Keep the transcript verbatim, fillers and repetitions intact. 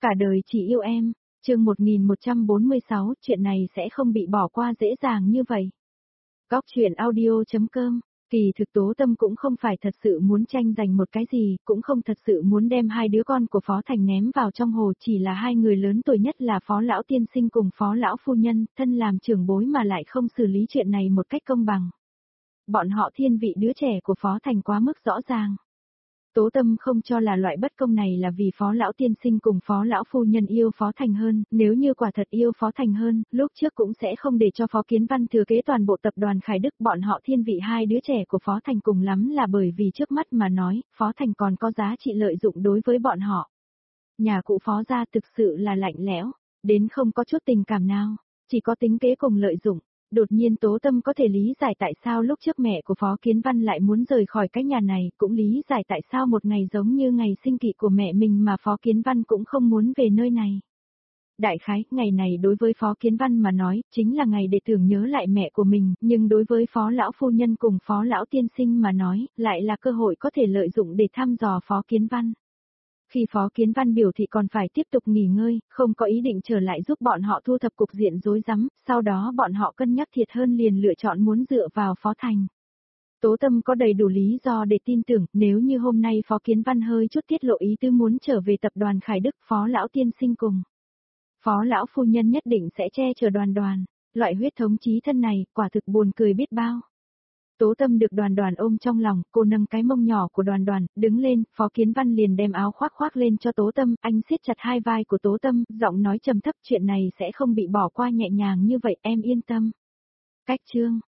Cả đời chỉ yêu em, chương một nghìn một trăm bốn mươi sáu, chuyện này sẽ không bị bỏ qua dễ dàng như vậy. Góc chuyện audio.com, kỳ thực Tố Tâm cũng không phải thật sự muốn tranh giành một cái gì, cũng không thật sự muốn đem hai đứa con của Phó Thành ném vào trong hồ, chỉ là hai người lớn tuổi nhất là Phó Lão Tiên Sinh cùng Phó Lão Phu Nhân, thân làm trưởng bối mà lại không xử lý chuyện này một cách công bằng. Bọn họ thiên vị đứa trẻ của Phó Thành quá mức rõ ràng. Tố Tâm không cho là loại bất công này là vì Phó Lão Tiên Sinh cùng Phó Lão Phu Nhân yêu Phó Thành hơn, nếu như quả thật yêu Phó Thành hơn, lúc trước cũng sẽ không để cho Phó Kiến Văn thừa kế toàn bộ tập đoàn Khải Đức. Bọn họ thiên vị hai đứa trẻ của Phó Thành cùng lắm là bởi vì trước mắt mà nói, Phó Thành còn có giá trị lợi dụng đối với bọn họ. Nhà cụ Phó gia thực sự là lạnh lẽo, đến không có chút tình cảm nào, chỉ có tính kế cùng lợi dụng. Đột nhiên Tố Tâm có thể lý giải tại sao lúc trước mẹ của Phó Kiến Văn lại muốn rời khỏi cái nhà này, cũng lý giải tại sao một ngày giống như ngày sinh kỵ của mẹ mình mà Phó Kiến Văn cũng không muốn về nơi này. Đại khái, ngày này đối với Phó Kiến Văn mà nói, chính là ngày để tưởng nhớ lại mẹ của mình, nhưng đối với Phó Lão Phu Nhân cùng Phó Lão Tiên Sinh mà nói, lại là cơ hội có thể lợi dụng để thăm dò Phó Kiến Văn. Khi Phó Kiến Văn biểu thị còn phải tiếp tục nghỉ ngơi, không có ý định trở lại giúp bọn họ thu thập cục diện rối rắm, sau đó bọn họ cân nhắc thiệt hơn liền lựa chọn muốn dựa vào Phó Thành. Tố Tâm có đầy đủ lý do để tin tưởng, nếu như hôm nay Phó Kiến Văn hơi chút tiết lộ ý tứ muốn trở về tập đoàn Khải Đức, Phó Lão Tiên Sinh cùng Phó Lão Phu Nhân nhất định sẽ che chở Đoàn Đoàn. Loại huyết thống chí thân này, quả thực buồn cười biết bao. Tố Tâm được Đoàn Đoàn ôm trong lòng, cô nâng cái mông nhỏ của Đoàn Đoàn, đứng lên, Phó Kiến Văn liền đem áo khoác khoác lên cho Tố Tâm, anh siết chặt hai vai của Tố Tâm, giọng nói trầm thấp, chuyện này sẽ không bị bỏ qua nhẹ nhàng như vậy, em yên tâm. Cách chương,